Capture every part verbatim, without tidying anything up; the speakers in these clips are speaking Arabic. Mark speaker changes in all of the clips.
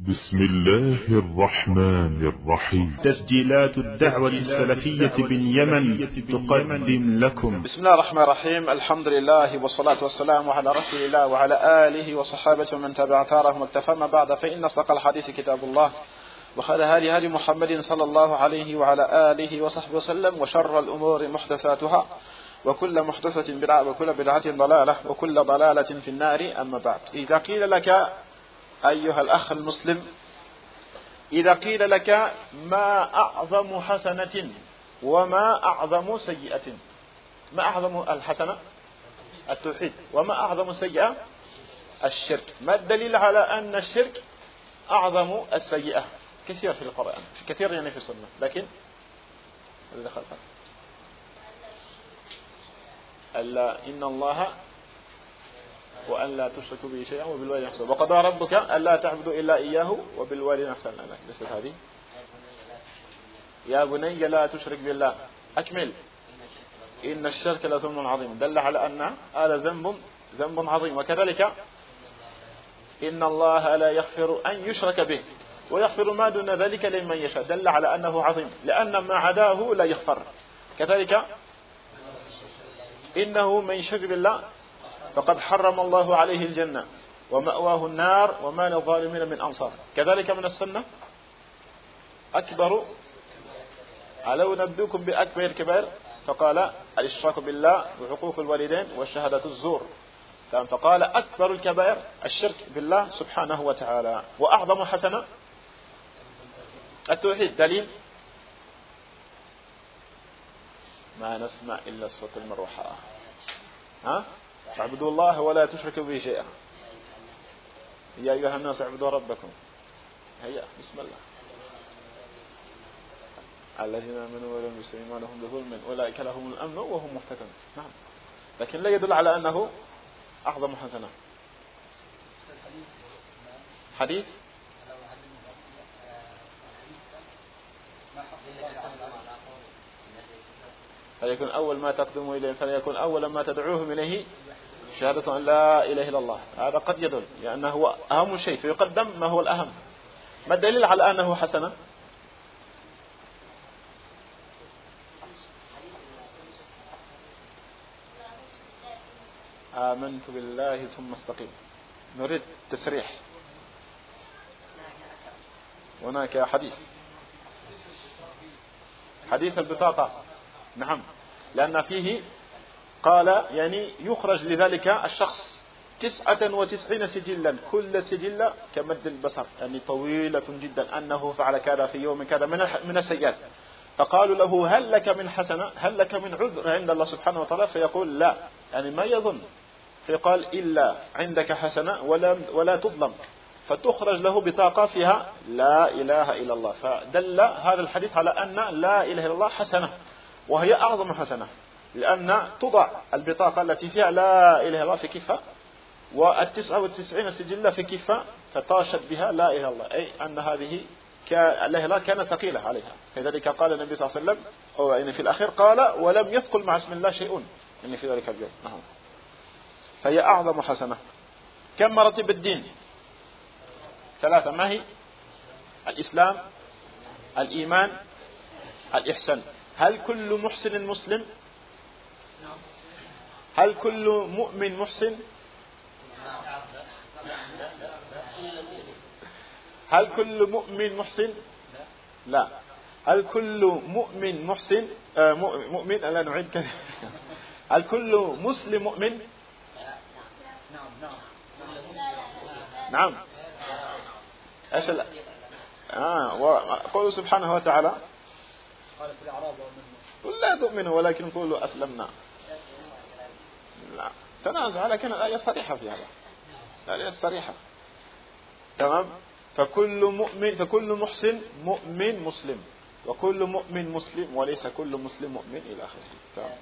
Speaker 1: بسم الله الرحمن الرحيم.
Speaker 2: تسجيلات الدعوة السلفية باليمن تقدم لكم.
Speaker 3: بسم الله الرحمن الرحيم. الحمد لله والصلاة والسلام على رسول الله وعلى آله وصحابته ومن تبع ثارهم واكتفى. ما بعد، فإن أصدق الحديث كتاب الله، وخير هدي هدي محمد صلى الله عليه وعلى آله وصحبه وسلم، وشر الأمور محدثاتها، وكل محدثة بدعة، وكل بدعة ضلالة، وكل ضلالة في النار. أما بعد، إذا قيل لك أيها الأخ المسلم، إذا قيل لك ما أعظم حسنة وما أعظم سيئة، ما أعظم الحسنة؟ التوحيد. وما أعظم السيئة؟ الشرك. ما الدليل على أن الشرك أعظم السيئة؟ كثير في القرآن، كثير يعني في السنة، لكن اللي خلفه ألا إن الله وأن لا تشركوا به شيئا وبالوالدين إحسانا، وقضى ربك ألا تعبدوا إلا إياه وبالوالدين إحسانا. ليست هذه؟ يا بني لا تشرك بالله. أكمل. إن الشرك لظلم عظيم. دل على أن هذا ذنب ذنب عظيم. وكذلك إن الله لا يغفر أن يشرك به ويغفر ما دون ذلك لمن يشاء. دل على أنه عظيم، لأن ما عداه لا يغفر. كذلك إنه من يشرك بالله فقد حرم الله عليه الجنة ومأواه النار وما للظالمين من أنصار. كذلك من السنة أكبر ألو نبدوكم بأكبر الكبائر، فقال الإشراك بالله وعقوق الوالدين والشهادة الزور. فقال أكبر الكبائر الشرك بالله سبحانه وتعالى. وأعظم حسنة التوحيد. دليل؟ ما نسمع إلا الصوت المروحة. ها؟ اعبدوا الله ولا تشركوا به شيئا. يا أيها الناس اعبدوا ربكم. هيا بسم الله. الذين آمنوا ولم يسلموا إيمانهم بظلم أولئك لهم الأمن وهم مهتدون. نعم، لكن لا يدل على أنه أعظم حسنة. حديث فليكن أول ما تقدموا إليه فليكن أول ما تدعوهم إليه شهادة أن لا إله إلا الله. هذا قد يدل لأنه هو أهم شيء، فيقدم ما هو الأهم. ما الدليل على أنه حسنة؟ آمنت بالله ثم استقيم. نريد تسريح. هناك حديث حديث البطاقة. نعم، لأن فيه قال يعني يخرج لذلك الشخص تسعة وتسعين سجلا، كل سجلة كمد البصر، يعني طويلة جدا، أنه فعل كذا في يوم كذا من من السيئات. فقالوا له هل لك من حسنة، هل لك من عذر عند الله سبحانه وتعالى؟ فيقول لا، يعني ما يظن. فيقال إلا عندك حسنة ولا ولا تظلم، فتخرج له بطاقة فيها لا إله إلا الله. فدل هذا الحديث على أن لا إله إلا الله حسنة، وهي أعظم حسنة، لأن تضع البطاقة التي فيها لا إله إلا الله في كفة، والتسعة والتسعين سجلة في كفة، فطاشت بها لا إله إلا الله، أي أن هذه لا إله إلا الله كانت ثقيلة عليها. لذلك قال النبي صلى الله عليه وسلم، أو يعني في الأخير قال ولم يثقل مع اسم الله شيء يعني في ذلك اليوم. نعم، فهي أعظم حسنة. كم مراتب الدين؟ ثلاثة. ما هي؟ الإسلام، الإيمان، الإحسان. هل كل محسن مسلم؟ هل كل مؤمن محسن؟ هل كل مؤمن محسن؟ لا. هل كل مؤمن محسن؟ آه مؤمن لا نعيد كذا. هل كل مسلم مؤمن؟ نعم. ايش لا؟ اه وقوله سبحانه وتعالى
Speaker 4: قال في الأعراب
Speaker 3: قل لا تؤمنوا ولكن قولوا أسلمنا. لا تنازع، لكن الآية صريحة في هذا، الآية صريحة. تمام. فكل مؤمن فكل محسن مؤمن مسلم، وكل مؤمن مسلم، وليس كل مسلم مؤمن إلى آخره. تمام.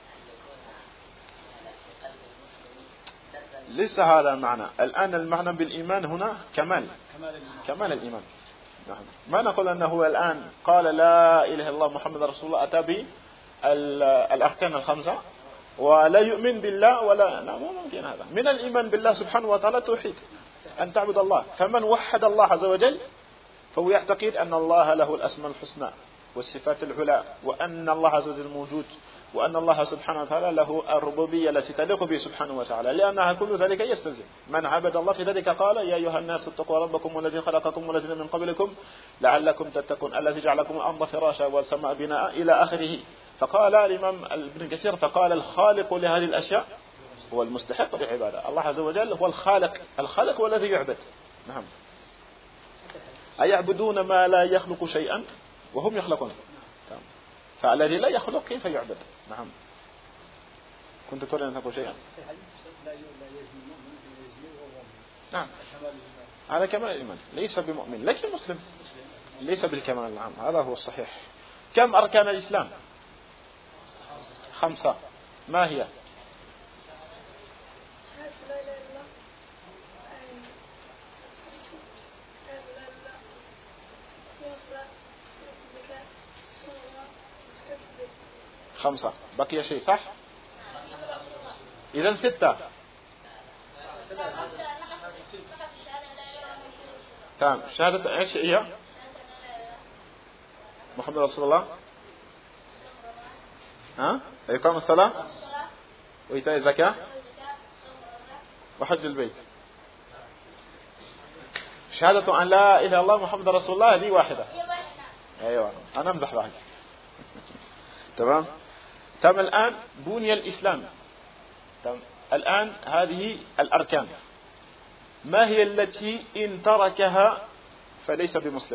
Speaker 3: ليس هذا المعنى. الآن المعنى بالإيمان هنا كمال كمال الإيمان. نعم. ما نقول أنه الآن قال لا إله إلا الله محمد رسول الله، أتى بالأركان الخمسة ولا يؤمن بالله ولا، لا مو ممكن. هذا من الإيمان بالله سبحانه وتعالى توحيد. أن تعبد الله. فمن وحد الله عز وجل فهو يعتقد أن الله له الأسماء الحسنى والصفات العلى، وأن الله عز وجل موجود، وأن الله سبحانه وتعالى له الربوبية التي تليق به سبحانه وتعالى، لأنها كل ذلك يستلزم من عبد الله. في ذلك قال: يا أيها الناس اتقوا ربكم والذي خلقكم والذين من قبلكم لعلكم تتقون الذي جعلكم الأرض فراشا والسماء بناء إلى آخره. فقال الإمام ابن كثير: فقال الخالق لهذه الأشياء هو المستحق للعبادة. الله عز وجل هو الخالق، الخالق هو الذي يعبد. نعم. أيعبدون ما لا يخلق شيئا وهم يخلقون؟ فالذي لا يخلق كيف يعبد؟ نعم. كنت تريد أن تقول شيئا؟ نعم، هذا كمال الإيمان، ليس بمؤمن لكن مسلم، ليس بالكمال. نعم، هذا هو الصحيح. كم أركان الإسلام؟ خمسة. ما هي؟ خمسة. بقي شيء صح؟ إذن ستة. تمام. شهادة ايش هي؟ محمد رسول الله. ها؟ إقام الصلاة وإيتاء الزكاة وحج البيت. شهادة أن لا إله إلا الله محمد رسول الله هذه واحدة. أيوة، أنا أمزح معك. تمام. تمام. الآن بني الإسلام. تمام. الآن هذه الأركان، ما هي التي إن تركها فليس بمسلم؟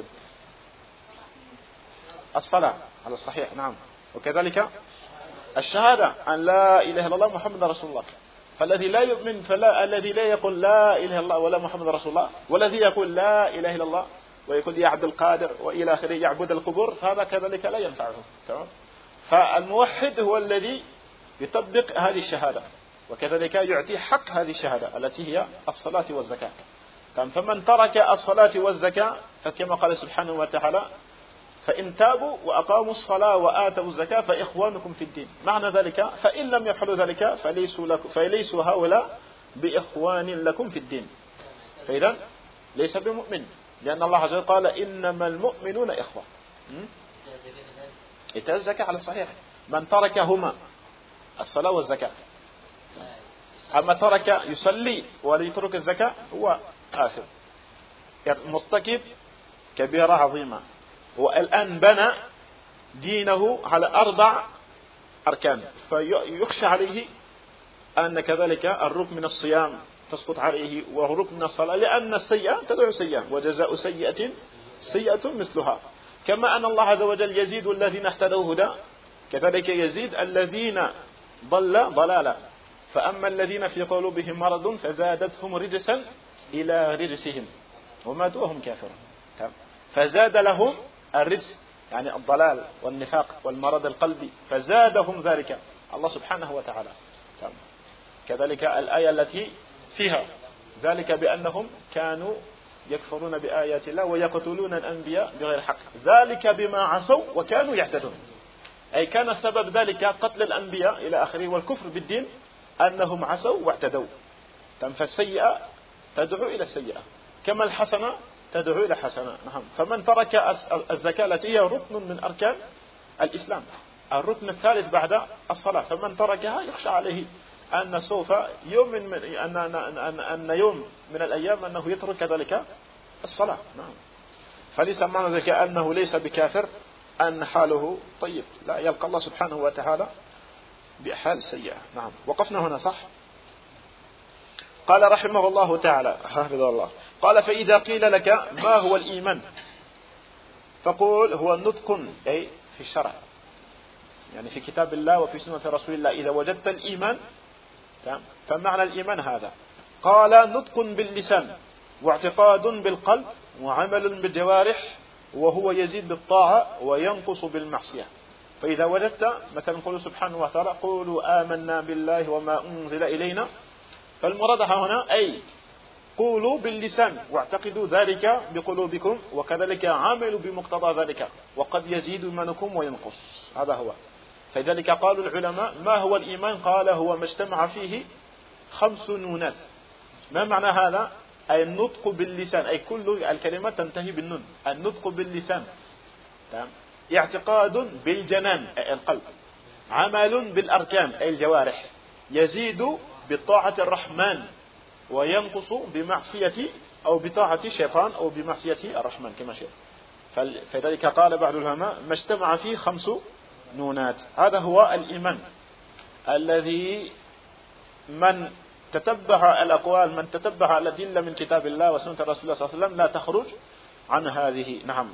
Speaker 3: الصلاة على الصحيح. نعم. وكذلك الشهادة أن لا إله إلا الله محمد رسول الله. فالذي لا يؤمن فلا الذي لا يقول لا إله إلا الله ولا محمد رسول الله، والذي يقول لا إله إلا الله ويقول يا عبد القادر وإلى آخره يعبد القبور، فهذا كذلك لا ينفعه. تمام. فالموحد هو الذي يطبق هذه الشهادة، وكذلك يعطي حق هذه الشهادة التي هي الصلاة والزكاة. فمن ترك الصلاة والزكاة فكما قال سبحانه وتعالى: فإن تابوا وأقاموا الصلاة وآتوا الزكاة فإخوانكم في الدين. معنى ذلك فإن لم يفعلوا ذلك فليسوا, لك فليسوا هؤلاء بإخوان لكم في الدين. فإذا ليس بمؤمن، لأن الله عز وجل قال: إنما المؤمنون إخوة. إيتاء الزكاة على الصحيح. من تركهما الصلاة والزكاة، أما ترك يصلي وليترك الزكاة هو آثم مرتكب كبيرة عظيمة. والآن بنى دينه على أربع أركان، فيخشى عليه أن كذلك الركن من الصيام تسقط عليه والركن من الصلاة، لأن السيئة تدعو سيئة وجزاء سيئة سيئة مثلها. كما أن الله عز وجل يزيد الذين اهتدوا هدى، كذلك يزيد الذين ضل ضلالا. فأما الذين في قلوبهم مرض فزادتهم رجسا إلى رجسهم وماتوا وهم كافرون. فزاد لهم الرجس يعني الضلال والنفاق والمرض القلبي، فزادهم ذلك الله سبحانه وتعالى. كذلك الآية التي فيها ذلك بأنهم كانوا يكفرون بآيات الله ويقتلون الأنبياء بغير حق، ذلك بما عصوا وكانوا يعتدون. أي كان سبب ذلك قتل الأنبياء إلى آخره والكفر بالدين أنهم عصوا واعتدوا. فالسيئة تدعو إلى السيئة كما الحسنة تدعو إلى حسنة. نعم. فمن ترك الزكاة التي هي ركن من أركان الإسلام، الركن الثالث بعد الصلاة، فمن تركها يخشى عليه أن سوف يوم من أن أن أن يوم من الأيام أنه يترك ذلك الصلاة. نعم. فليس معنى ذلك أنه ليس بكافر أن حاله طيب، لا، يلقى الله سبحانه وتعالى بحال سيئة. نعم. وقفنا هنا صح؟ قال رحمه الله تعالى حفظه الله، قال: فإذا قيل لك ما هو الإيمان فقول هو النطق، أي في الشرع يعني في كتاب الله وفي سنة رسول الله. إذا وجدت الإيمان فمعنى الإيمان هذا. قال: نطق باللسان واعتقاد بالقلب وعمل بالجوارح، وهو يزيد بالطاعة وينقص بالمعصية. فإذا وجدت مثلا قول سبحانه وتعالى: قولوا آمنا بالله وما أنزل إلينا، فالمراد هنا أي قولوا باللسان واعتقدوا ذلك بقلوبكم، وكذلك عملوا بمقتضى ذلك، وقد يزيد إيمانكم وينقص. هذا هو. فلذلك قالوا العلماء: ما هو الإيمان؟ قال: هو ما اجتمع فيه خمس نونات. ما معنى هذا؟ أي النطق باللسان، أي كل الكلمات تنتهي بالنون، النطق باللسان. تمام. اعتقاد بالجنان أي القلب، عمل بالأركان أي الجوارح، يزيد بطاعة الرحمن وينقص بمعصية أو بطاعة الشيطان أو بمعصية الرحمن كما شاء. فلذلك قال بعض العلماء ما اجتمع فيه خمس نونات. هذا هو الإيمان الذي من تتبع الأقوال، من تتبع الأدلة من كتاب الله وسنة رسول الله صلى الله عليه وسلم لا تخرج عن هذه. نعم.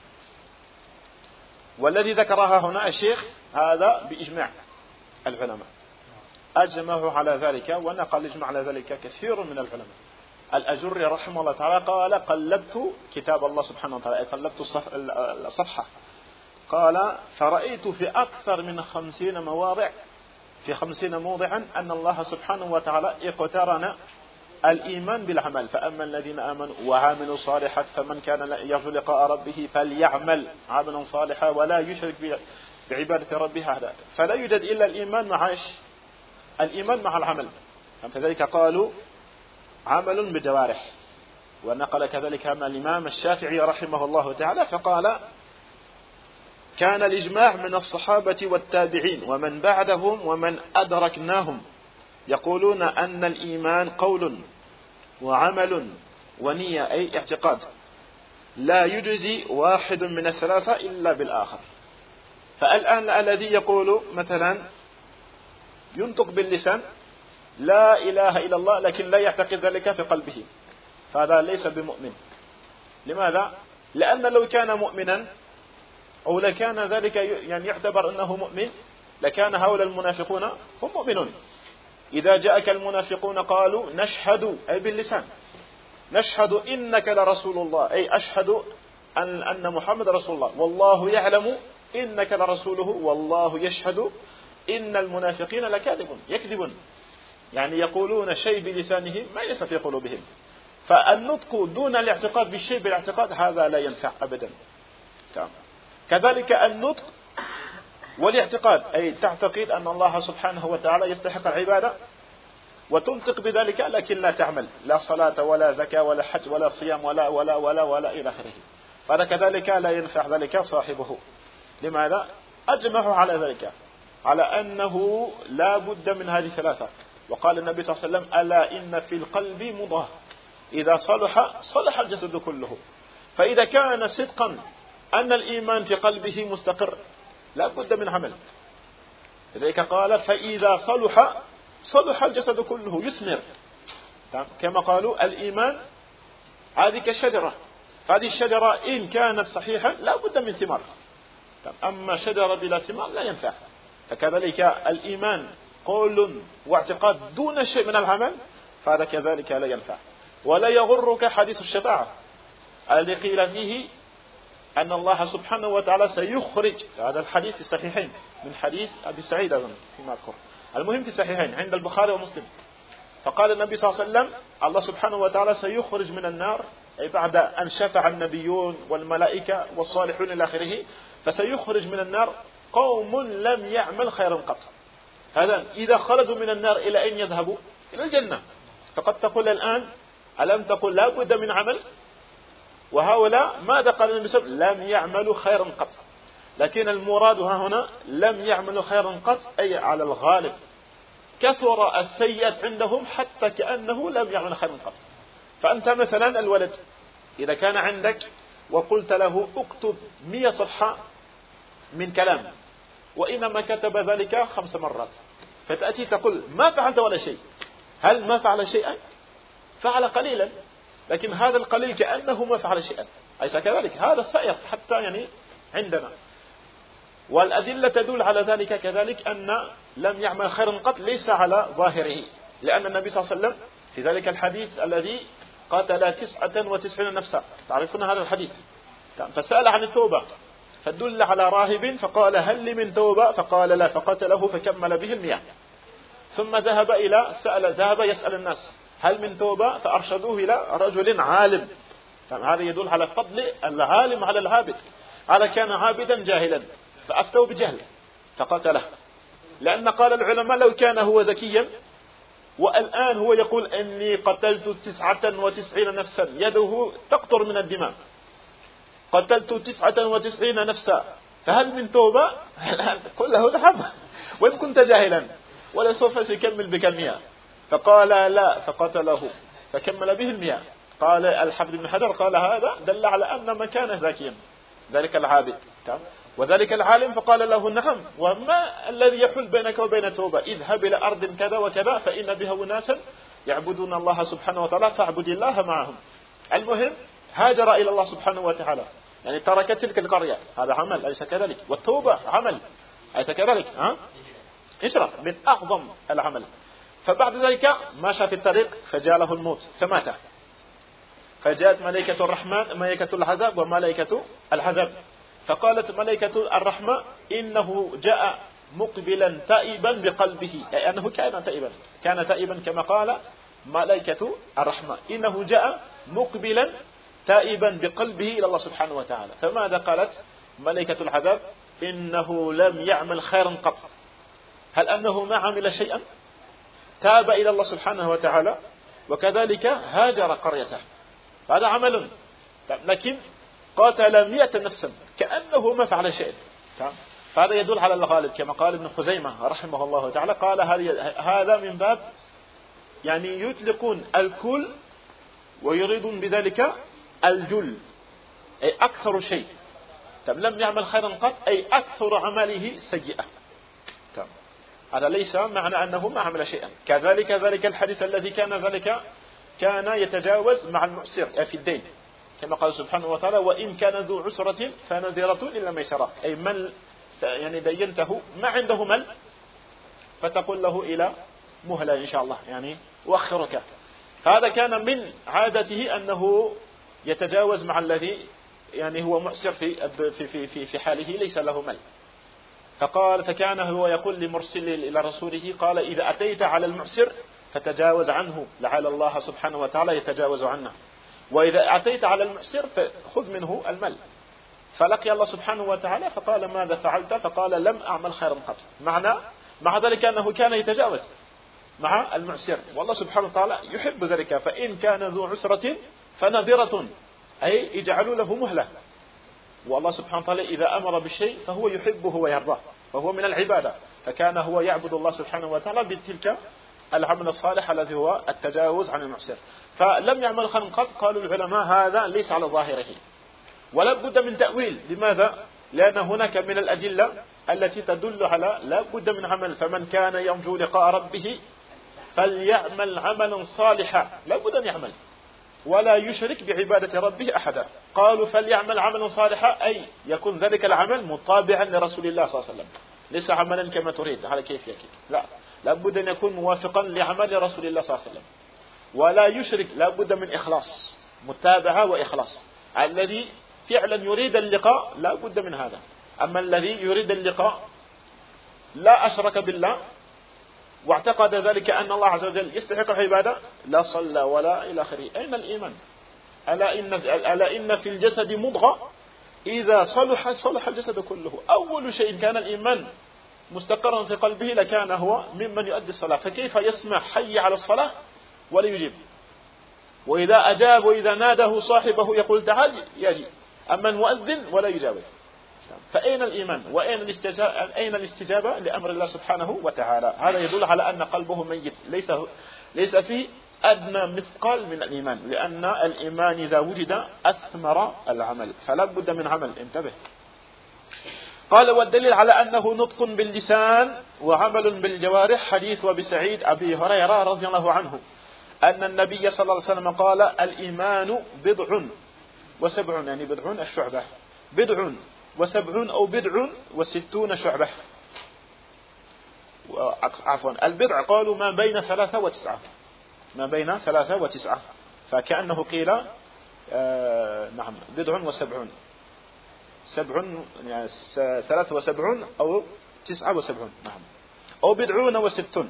Speaker 3: والذي ذكرها هنا الشيخ هذا بإجماع العلماء، أجمعوا على ذلك، ونقل إجماع على ذلك كثير من العلماء. الأجري رحمه الله تعالى قال قلبت كتاب الله سبحانه وتعالى، قلبت الصفحة، قال فرأيت في أكثر من خمسين مواضع في خمسين موضعا أن الله سبحانه وتعالى اقترن الإيمان بالعمل، فأما الذين آمنوا وعملوا صالحات فمن كان يرجو لقاء ربه فليعمل عملا صالحا ولا يشرك بعبادة ربه أحدا. فلا يوجد إلا الإيمان مع إيش؟ الإيمان مع العمل. فذلك قالوا عمل بجوارح. ونقل كذلك عن الإمام الشافعي رحمه الله تعالى فقال كان الإجماع من الصحابة والتابعين ومن بعدهم ومن أدركناهم يقولون أن الإيمان قول وعمل ونية أي اعتقاد، لا يجزي واحد من الثلاثة إلا بالآخر. فالآن الذي يقول مثلا ينطق باللسان لا إله إلا الله لكن لا يعتقد ذلك في قلبه، فهذا ليس بمؤمن. لماذا؟ لأن لو كان مؤمنا أو لكان ذلك يعني يعتبر أنه مؤمن لكان هؤلاء المنافقون هم مؤمنون. إذا جاءك المنافقون قالوا نشهد أي باللسان نشهد إنك لرسول الله، أي أشهد أن أن محمد رسول الله، والله يعلم إنك لرسوله والله يشهد إن المنافقين لكاذبون، يكذبون، يعني يقولون شيء بلسانهم ما ليس في قلوبهم. فالنطق دون الاعتقاد بالشيء بالاعتقاد هذا لا ينفع أبدا. كذلك النطق والاعتقاد أي تعتقد أن الله سبحانه وتعالى يستحق العبادة وتنطق بذلك لكن لا تعمل، لا صلاة ولا زكاة ولا حج ولا صيام ولا ولا ولا ولا إلى آخره، فهذا كذلك لا ينفع ذلك صاحبه. لماذا؟ أجمعوا على ذلك، على أنه لا بد من هذه الثلاثة. وقال النبي صلى الله عليه وسلم ألا إن في القلب مضغة إذا صلح صلح الجسد كله. فإذا كان صدقا أن الإيمان في قلبه مستقر لا بد من عمل. لذلك قال فإذا صلح صلح الجسد كله يثمر. كما قالوا الإيمان هذه كالشجرة، هذه الشجرة إن كانت صحيحة لا بد من ثمار، أما شجرة بلا ثمار لا ينفع. فكذلك الإيمان قول واعتقاد دون شيء من العمل فهذا كذلك لا ينفع. ولا يغرك حديث الشفاعة الذي قيل فيه أن الله سبحانه وتعالى سيخرج، هذا الحديث في الصحيحين من حديث أبي سعيد أظن فيما أذكر، المهم في الصحيحين عند البخاري ومسلم. فقال النبي صلى الله عليه وسلم الله سبحانه وتعالى سيخرج من النار أي بعد أن شفع النبيون والملائكة والصالحون إلى آخره، فسيخرج من النار قوم لم يعمل خيرا قط. هذا إذا خرجوا من النار إلى أين يذهبوا؟ إلى الجنة. فقد تقول الآن ألم تقل لا بد من عمل؟ وهؤلاء ماذا قال النبي صلى الله عليه وسلم؟ لم يعملوا خيرا قط. لكن المراد ها هنا لم يعملوا خيرا قط أي على الغالب كثر السيئات عندهم حتى كأنه لم يعمل خيرا قط. فأنت مثلا الولد إذا كان عندك وقلت له اكتب مئة صفحة من كلام وإنما كتب ذلك خمس مرات، فتأتي تقول ما فعلت ولا شيء. هل ما فعل شيئا؟ فعل قليلا، لكن هذا القليل كأنه ما فعل شيئا، أليس كذلك؟ هذا سائر حتى يعني عندنا. والأدلة تدل على ذلك كذلك أن لم يعمل خيرا قط ليس على ظاهره، لأن النبي صلى الله عليه وسلم في ذلك الحديث الذي قتل تسعة وتسعين نفسا، تعرفون هذا الحديث، فسأل عن التوبة فدل على راهب فقال هل لي من توبة؟ فقال لا، فقتله فكمل به المئة. ثم ذهب إلى سأل ذهب يسأل الناس هل من توبة؟ فأرشدوه إلى رجل عالم. هذا يدل على فضل العالم على العابد. هذا كان عابدا جاهلا فأفتوا بجهل فقتله، لأن قال العلماء لو كان هو ذكيا والآن هو يقول إني قتلت تسعة وتسعين نفسا، يده تقطر من الدماء، قتلت تسعة وتسعين نفسا، فهل من توبة؟ قل له نعم وإن كنت جاهلا، ولا سوف سيكمل بك المئة. فقال لا، فقتله فكمل به المئة. قال الحافظ بن حجر قال هذا دل على أن مكانه ذكيا ذلك العابد وذلك العالم. فقال له نعم، وما الذي يحول بينك وبين التوبة؟ اذهب إلى أرض كذا وكذا فإن بها أناسا يعبدون الله سبحانه وتعالى فاعبد الله معهم. المهم هاجر إلى الله سبحانه وتعالى، يعني ترك تلك القرية، هذا عمل أليس كذلك؟ والتوبة عمل أليس كذلك؟ ها؟ إشرف من أعظم العمل. فبعد ذلك ماشى في الطريق فجاء له الموت فمات، فجاءت ملائكة الرحمن ملائكة العذاب وملائكة العذاب، فقالت ملائكة الرحمة إنه جاء مقبلا تائبا بقلبه، يعني أنه كان تائبا كان تائبا كما قال ملائكة الرحمة، إنه جاء مقبلا تائبا بقلبه إلى الله سبحانه وتعالى. فماذا قالت ملائكة العذاب؟ إنه لم يعمل خيرا قط. هل أنه ما عمل شيئا؟ تاب إلى الله سبحانه وتعالى وكذلك هاجر قريته، هذا عمل، لكن قاتل مئة نفسا كأنه ما فعل شيء. فهذا يدل على الغالب كما قال ابن خزيمة رحمه الله تعالى، قال هذا من باب يعني يطلقون الكل ويريدون بذلك الجل، أي أكثر شيء. لم يعمل خيرا قط أي أكثر عمله سيئة. هذا ليس معنى أنه ما عمل شيئا. كذلك ذلك الحديث الذي كان ذلك كان يتجاوز مع المعسر في الدين كما قال سبحانه وتعالى وإن كان ذو عسرة فنذرة إلى ميسرة، أي من يعني دينته ما عنده مال فتقول له إلى مهلة إن شاء الله، يعني أؤخرك. فهذا كان من عادته أنه يتجاوز مع الذي يعني هو معسر في في في في حاله ليس له مال. فقال فكان هو يقول لمرسل إلى رسوله قال إذا أتيت على المعسر فتجاوز عنه لعل الله سبحانه وتعالى يتجاوز عنه، وإذا أتيت على المعسر فخذ منه المال. فلقي الله سبحانه وتعالى فقال ماذا فعلت؟ فقال لم أعمل خيرا قط. معنى مع ذلك أنه كان يتجاوز مع المعسر، والله سبحانه وتعالى يحب ذلك. فإن كان ذو عسرة فنذرة، أي اجعلوا له مهلة. والله سبحانه وتعالى إذا أمر بالشيء فهو يحبه ويرضاه، فهو من العبادة. فكان هو يعبد الله سبحانه وتعالى بتلك العمل الصالح الذي هو التجاوز عن المعسر. فلم يعمل خيرا قط. قالوا العلماء هذا ليس على ظاهره ولا بد من تأويل. لماذا؟ لأن هناك من الأدلة التي تدل على لا بد من عمل. فمن كان يرجو لقاء ربه فليعمل عملا صالحا، لا بد أن يعمل ولا يشرك بعبادة ربه أحدا. قالوا فليعمل عملا صالحا أي يكون ذلك العمل مطابعا لرسول الله صلى الله عليه وسلم، ليس عملا كما تريد على كيف يكيد، لا لا بد أن يكون موافقا لعمل رسول الله صلى الله عليه وسلم. ولا يشرك، لا بد من إخلاص، متابعة وإخلاص. الذي فعلا يريد اللقاء لا بد من هذا. أما الذي يريد اللقاء لا أشرك بالله واعتقد ذلك أن الله عز وجل يستحق العبادة لا صلى ولا إلى آخره. أين الإيمان؟ ألا إن, ألا إن في الجسد مضغة إذا صلح صلح الجسد كله. أول شيء كان الإيمان مستقرا في قلبه لكان هو ممن يؤدي الصلاة. فكيف يسمع حي على الصلاة ولا يجيب؟ وإذا أجاب وإذا ناده صاحبه يقول تعال يجي، أما المؤذن ولا يجاوب. فأين الإيمان وأين الاستجابة, أين الاستجابة لأمر الله سبحانه وتعالى؟ هذا يدل على أن قلبه ميت، ليس ليس فيه أدنى مثقال من الإيمان، لأن الإيمان إذا وجد أثمر العمل، فلا بد من عمل. انتبه. قال والدليل على أنه نطق باللسان وعمل بالجوارح حديث أبي سعيد أبي هريرة رضي الله عنه أن النبي صلى الله عليه وسلم قال الإيمان بضع وسبعون، يعني بضعون الشعبة، بضع وسبعون أو بضع وستون شعبة. عفوا البضع قالوا ما بين ثلاثة وتسعة، ما بين ثلاثة وتسعة، فكأنه قيل آه نعم بضع وسبعون، سبع يعني ثلاثة وسبعون أو تسعة وسبعون، نعم، أو بضعون وستون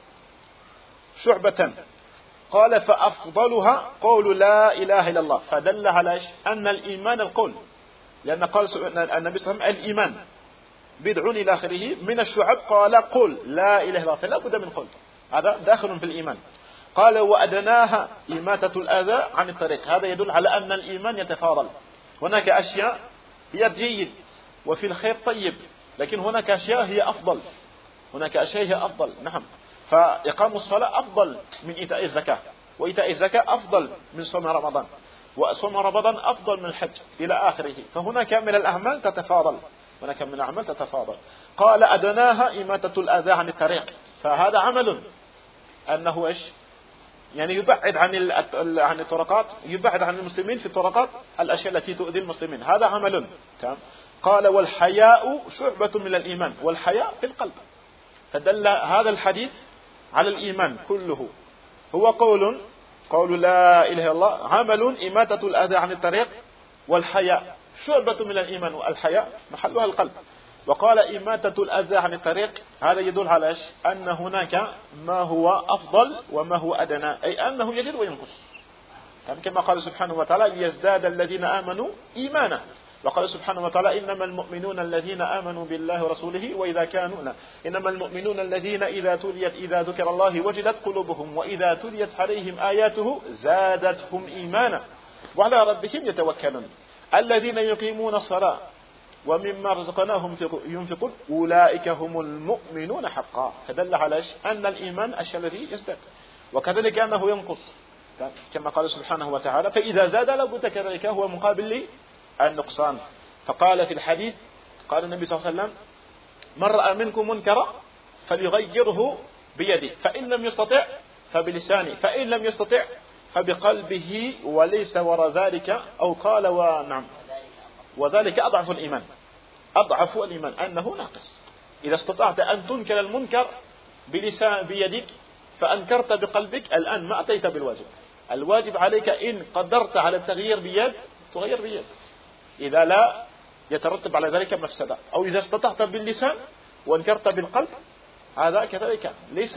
Speaker 3: شعبة. قال فأفضلها قول لا إله إلا الله، فدل على أن الإيمان القول، لأن قال النبي صلى الله عليه وسلم الإيمان بدعون إلى آخره من الشعب، قال قل لا إله إلا الله، فلا بد من قول. هذا داخل في الإيمان. قال وأدناها إماتة الأذى عن الطريق، هذا يدل على أن الإيمان يتفاضل. هناك أشياء هي جيد وفي الخير طيب، لكن هناك أشياء هي أفضل، هناك أشياء هي أفضل. نعم، فإقام الصلاة أفضل من إيتاء الزكاة، وإيتاء الزكاة أفضل من صوم رمضان، وصوم رمضان أفضل من الحج إلى آخره. فهناك من الأعمال تتفاضل، هناك من الأعمال تتفاضل. قال أدناها إماتة الأذى عن الطريق، فهذا عمل أنه إيش؟ يعني يبعد عن عن الطرقات، يبعد عن المسلمين في الطرقات الأشياء التي تؤذي المسلمين، هذا عمل. قال والحياء شعبة من الإيمان، والحياء في القلب. فدل هذا الحديث على الإيمان كله، هو قول قول لا إله إلا الله، عمل إماتة الأذى عن الطريق، والحياء شعبة من الإيمان، والحياء محلها القلب. وقال إماتة الأذى عن الطريق، هذا يدل على إيش؟ أن هناك ما هو أفضل وما هو أدنى، أي أنه يزيد وينقص. كما قال سبحانه وتعالى ليزداد الذين آمنوا إيمانا. وقال سبحانه وتعالى إنما المؤمنون الذين آمنوا بالله ورسوله وإذا كانوا لا. إنما المؤمنون الذين إذا تليت إذا ذكر الله وجلت قلوبهم وإذا تليت عليهم آياته زادتهم إيمانا وعلى ربهم يتوكلون الذين يقيمون الصلاة ومما رزقناهم ينفقون أولئك هم المؤمنون حقا. فدل على أن الإيمان الشيء الذي يزداد، وكذلك أنه ينقص كما قال سبحانه وتعالى فإذا زاد لابد كذلك هو مقابل النقصان. فقال في الحديث قال النبي صلى الله عليه وسلم من رأى منكم منكرا فليغيره بيده فإن لم يستطع فبلسانه فإن لم يستطع فبقلبه وليس وراء ذلك أو قال ونعم وذلك أضعف الإيمان. أضعف الإيمان أنه ناقص. إذا استطعت أن تنكر المنكر بلسان بيدك فأنكرت بقلبك الآن ما أتيت بالواجب. الواجب عليك إن قدرت على التغيير بيد تغير بيد، إذا لا يترتب على ذلك مفسدة. أو إذا استطعت باللسان وانكرت بالقلب هذا كذلك ليس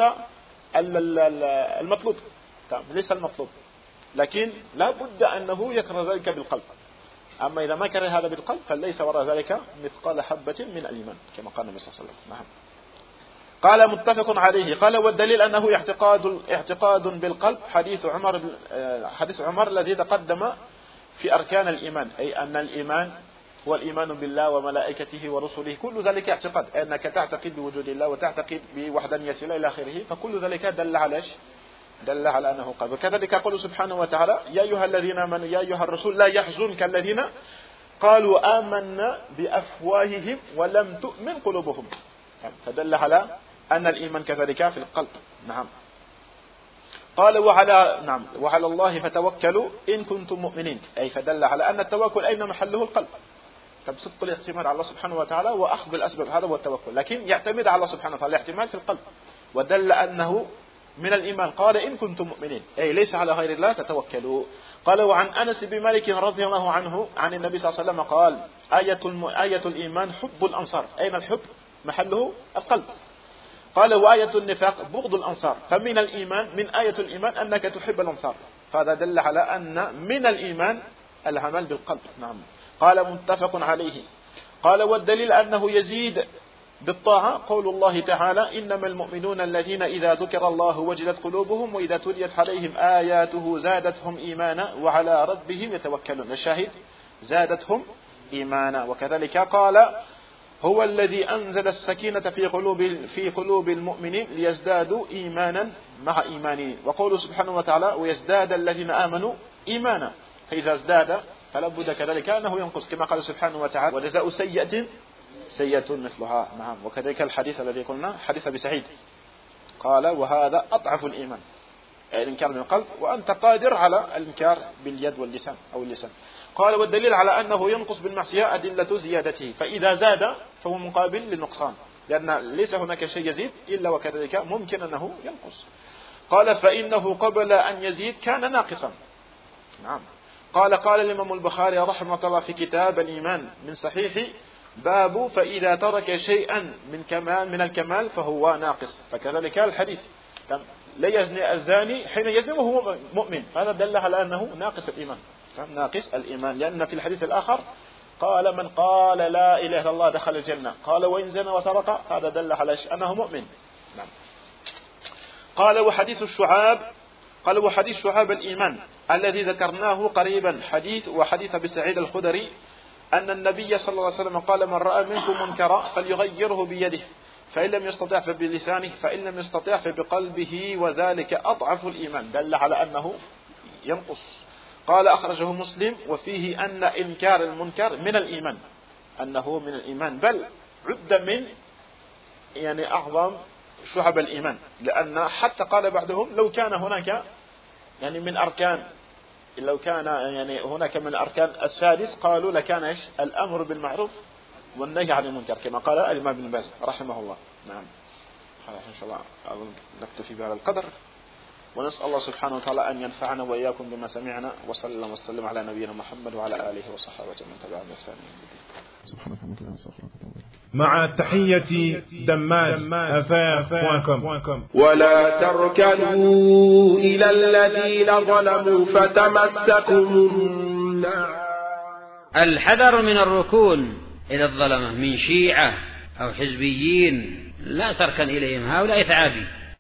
Speaker 3: المطلوب، ليس المطلوب، لكن لا بد أنه يكره ذلك بالقلب. أما إذا ما كره هذا بالقلب فليس وراء ذلك مثقال حبة من الإيمان كما قال النبي صلى الله عليه وسلم. نعم. قال متفق عليه. قال والدليل أنه اعتقاد اعتقاد بالقلب حديث عمر حديث عمر الذي تقدم في أركان الإيمان، أي أن الإيمان هو الإيمان بالله وملائكته ورسله، كل ذلك اعتقاد، أنك تعتقد بوجود الله وتعتقد بوحدانية الله إلى آخره. فكل ذلك دل على دل على أنه قلب. وكذلك يقول سبحانه وتعالى يا أيها الذين آمنوا يا أيها الرسول لا يحزنك الذين قالوا آمنا بأفواههم ولم تؤمن قلوبهم. فدل على أن الإيمان كذلك في القلب. نعم. قال وعلى نعم وعلى الله فتوكلوا إن كنتم مؤمنين، أي فدل على أن التوكل أين محله القلب. صدق الاعتماد على الله سبحانه وتعالى وأخذ بالأسباب، هذا هو التوكل، لكن يعتمد على الله سبحانه وتعالى الاعتماد في القلب. ودل أنه من الإيمان قال إن كنتم مؤمنين، أي ليس على غير الله تتوكلوا. قال وعن أنس بن مالك رضي الله عنه عن النبي صلى الله عليه وسلم قال آية, الم... آية الإيمان حب الأنصار. أين الحب؟ محله القلب. قال وآية النفاق بغض الأنصار. فمن الإيمان من آية الإيمان أنك تحب الأنصار، فهذا دل على أن من الإيمان العمل بالقلب. نعم. قال متفق عليه. قال والدليل أنه يزيد بالطاعة قول الله تعالى إنما المؤمنون الذين إذا ذكر الله وجلت قلوبهم وإذا تليت عليهم آياته زادتهم إيمانا وعلى ربهم يتوكلون. الشاهد زادتهم إيمانا. وكذلك قال هو الذي أنزل السكينة في قلوب في قلوب المؤمنين ليزدادوا إيمانا مع إيمانهم. وقوله سبحانه وتعالى ويزداد الذين آمنوا إيمانا، فإذا ازداد فلا بد كذلك أنه ينقص كما قال سبحانه وتعالى وجزاء سيئة سيئة مثلها. نعم. وكذلك الحديث الذي قلنا حديث أبي سعيد قال وهذا أضعف الإيمان، الإنكار من القلب، وأنت قادر على الإنكار باليد واللسان أو اللسان. قال والدليل على أنه ينقص بالمعصية أدلة زيادته، فإذا زاد فهو مقابل للنقصان، لأن ليس هناك شيء يزيد إلا وكذلك ممكن أنه ينقص. قال فإنه قبل أن يزيد كان ناقصا. نعم. قال قال الإمام البخاري رحمه الله في كتاب الإيمان من صحيح باب فإذا ترك شيئا من كمال من الكمال فهو ناقص. فكذلك الحديث لا يزني الزاني حين يزني وهو مؤمن، هذا دل على أنه ناقص الإيمان، ناقص الإيمان. لأن في الحديث الآخر قال من قال لا إله إلا الله دخل الجنة، قال وإن زنى وسرق، هذا دل على أنه مؤمن. نعم. قال وحديث الشعاب قال وحديث شعاب الإيمان الذي ذكرناه قريبا حديث وحديث أبي سعيد الخدري أن النبي صلى الله عليه وسلم قال من رأى منكم منكرا فليغيره بيده فإن لم يستطع فبلسانه فإن لم يستطع فبقلبه وذلك أضعف الإيمان، دل على أنه ينقص. قال أخرجه مسلم وفيه أن إنكار المنكر من الإيمان، أنه من الإيمان بل عد من يعني أعظم شعب الإيمان، لأن حتى قال بعضهم لو كان هناك يعني من أركان لو كان يعني هناك من الأركان السادس قالوا لكان إيش الأمر بالمعروف والنهي عن المنكر كما قال الإمام ابن باز رحمه الله. نعم خلاص إن شاء الله أظن نكتفي بهذا القدر، ونسأل الله سبحانه وتعالى أن ينفعنا وإياكم بما سمعنا، وصلى الله وسلم على نبينا محمد وعلى آله وصحبه ومن تبعهم بإحسان.
Speaker 5: مع تحية دماج أفاف بوينت كوم.
Speaker 6: ولا تركنوا إلى الذين ظلموا فتمسكم النار.
Speaker 7: الحذر من الركون إلى الظلمة من شيعة أو حزبيين، لا تركن إليهم، هؤلاء ثعابي.